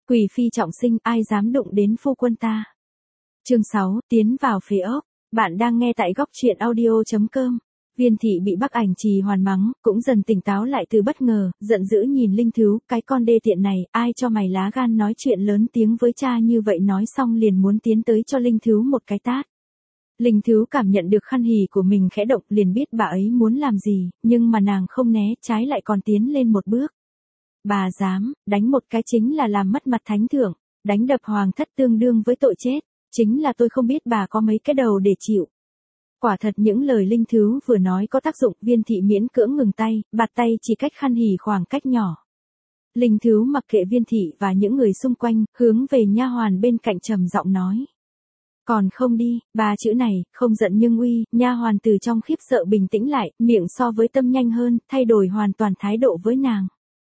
Quỷ phi trọng sinh, ai dám đụng đến phu quân ta. Chương 6, tiến vào phế ốc. Bạn đang nghe tại góc truyện audio.com. Viên thị bị Bắc Ảnh Trì hoàn mắng, cũng dần tỉnh táo lại từ bất ngờ, giận dữ nhìn Linh Thứu, cái con đê tiện này, ai cho mày lá gan nói chuyện lớn tiếng với cha như vậy, nói xong liền muốn tiến tới cho Linh Thứu một cái tát. Linh Thứu cảm nhận được khăn hỉ của mình khẽ động, liền biết bà ấy muốn làm gì, nhưng mà nàng không né, trái lại còn tiến lên một bước. Bà dám, đánh một cái chính là làm mất mặt thánh thượng, đánh đập hoàng thất tương đương với tội chết, chính là tôi không biết bà có mấy cái đầu để chịu. Quả thật những lời Linh Thứu vừa nói có tác dụng, Viên thị miễn cưỡng ngừng tay, bạt tay chỉ cách khăn hỉ khoảng cách nhỏ. Linh Thứu mặc kệ Viên thị và những người xung quanh, hướng về nha hoàn bên cạnh trầm giọng nói. Còn không đi, ba chữ này, không giận nhưng uy, nha hoàn từ trong khiếp sợ bình tĩnh lại, miệng so với tâm nhanh hơn, thay đổi hoàn toàn thái độ với nàng.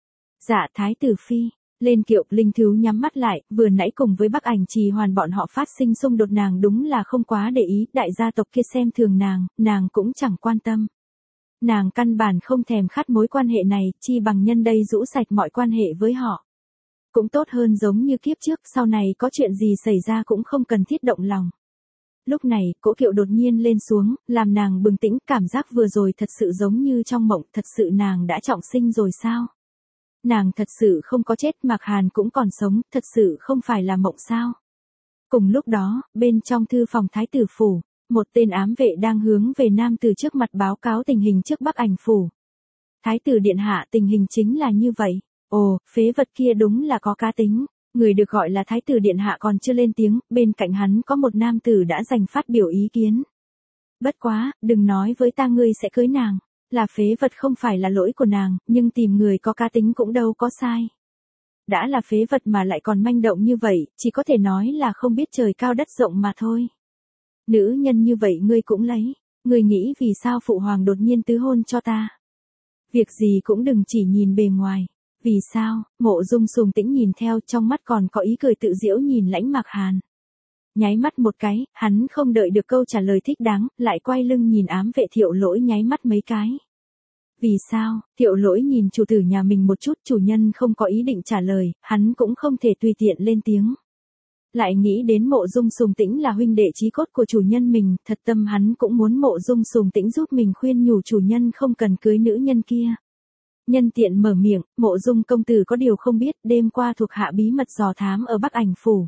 Dạ thái tử phi, lên kiệu. Linh Thứu nhắm mắt lại, vừa nãy cùng với Bắc Ảnh Trì hoàn bọn họ phát sinh xung đột, nàng đúng là không quá để ý, đại gia tộc kia xem thường nàng cũng chẳng quan tâm. Nàng căn bản không thèm khát mối quan hệ này, chi bằng nhân đây rũ sạch mọi quan hệ với họ. Cũng tốt hơn giống như kiếp trước, sau này có chuyện gì xảy ra cũng không cần thiết động lòng. Lúc này, cỗ kiệu đột nhiên lên xuống, làm nàng bừng tỉnh, cảm giác vừa rồi thật sự giống như trong mộng, thật sự nàng đã trọng sinh rồi sao? Nàng thật sự không có chết, Mạc Hàn cũng còn sống, thật sự không phải là mộng sao? Cùng lúc đó, bên trong thư phòng thái tử phủ, một tên ám vệ đang hướng về nam từ trước mặt báo cáo tình hình trước Bắc Ảnh phủ. Thái tử điện hạ, tình hình chính là như vậy. Ồ, phế vật kia đúng là có cá tính. Người được gọi là thái tử điện hạ còn chưa lên tiếng, bên cạnh hắn có một nam tử đã dành phát biểu ý kiến. Bất quá, đừng nói với ta ngươi sẽ cưới nàng. Là phế vật không phải là lỗi của nàng, nhưng tìm người có cá tính cũng đâu có sai. Đã là phế vật mà lại còn manh động như vậy, chỉ có thể nói là không biết trời cao đất rộng mà thôi. Nữ nhân như vậy ngươi cũng lấy, ngươi nghĩ vì sao phụ hoàng đột nhiên tứ hôn cho ta? Việc gì cũng đừng chỉ nhìn bề ngoài. Vì sao? Mộ Dung Sùng Tĩnh nhìn theo, trong mắt còn có ý cười tự giễu nhìn Lãnh Mạc Hàn. Nháy mắt một cái, hắn không đợi được câu trả lời thích đáng, lại quay lưng nhìn ám vệ Thiệu Lỗi nháy mắt mấy cái. Vì sao? Thiệu Lỗi nhìn chủ tử nhà mình một chút, chủ nhân không có ý định trả lời, hắn cũng không thể tùy tiện lên tiếng. Lại nghĩ đến Mộ Dung Sùng Tĩnh là huynh đệ chí cốt của chủ nhân mình, thật tâm hắn cũng muốn Mộ Dung Sùng Tĩnh giúp mình khuyên nhủ chủ nhân không cần cưới nữ nhân kia. Nhân tiện mở miệng, Mộ Dung công tử có điều không biết, đêm qua thuộc hạ bí mật dò thám ở Bắc Ảnh phủ.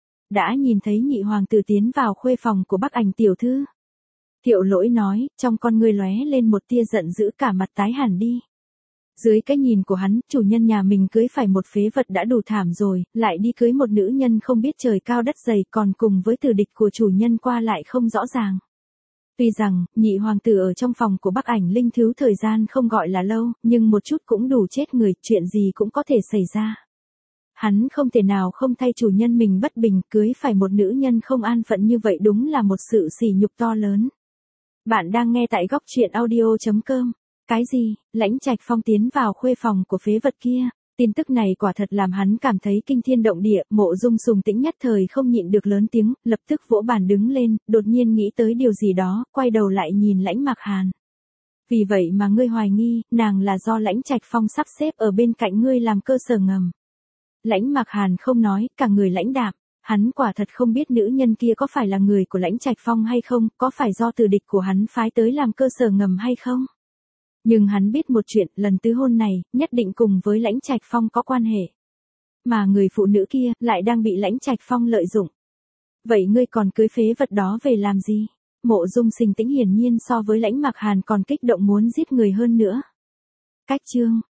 Đã nhìn thấy nhị hoàng tử tiến vào khuê phòng của Bắc Ảnh tiểu thư. Thiệu Lỗi nói, trong con ngươi lóe lên một tia giận dữ, cả mặt tái hẳn đi. Dưới cái nhìn của hắn, chủ nhân nhà mình cưới phải một phế vật đã đủ thảm rồi, lại đi cưới một nữ nhân không biết trời cao đất dày, còn cùng với tử địch của chủ nhân qua lại không rõ ràng. Tuy rằng, nhị hoàng tử ở trong phòng của Bắc Ảnh Linh Thứu thời gian không gọi là lâu, nhưng một chút cũng đủ chết người, chuyện gì cũng có thể xảy ra. Hắn không thể nào không thay chủ nhân mình bất bình, cưới phải một nữ nhân không an phận như vậy đúng là một sự sỉ nhục to lớn. Bạn đang nghe tại góc truyện audio.com. Cái gì? Lãnh Trạch Phong tiến vào khuê phòng của phế vật kia. Tin tức này quả thật làm hắn cảm thấy kinh thiên động địa, Mộ Dung Sùng Tĩnh nhất thời không nhịn được lớn tiếng, lập tức vỗ bàn đứng lên, đột nhiên nghĩ tới điều gì đó, quay đầu lại nhìn Lãnh Mạc Hàn. Vì vậy mà ngươi hoài nghi, nàng là do Lãnh Trạch Phong sắp xếp ở bên cạnh ngươi làm cơ sở ngầm. Lãnh Mạc Hàn không nói, cả người lãnh đạm, hắn quả thật không biết nữ nhân kia có phải là người của Lãnh Trạch Phong hay không, có phải do tử địch của hắn phái tới làm cơ sở ngầm hay không. Nhưng hắn biết một chuyện, lần tứ hôn này, nhất định cùng với Lãnh Trạch Phong có quan hệ. Mà người phụ nữ kia, lại đang bị Lãnh Trạch Phong lợi dụng. Vậy ngươi còn cưới phế vật đó về làm gì? Mộ Dung Sùng Tĩnh hiển nhiên so với Lãnh Mạc Hàn còn kích động muốn giết người hơn nữa. Cách chương,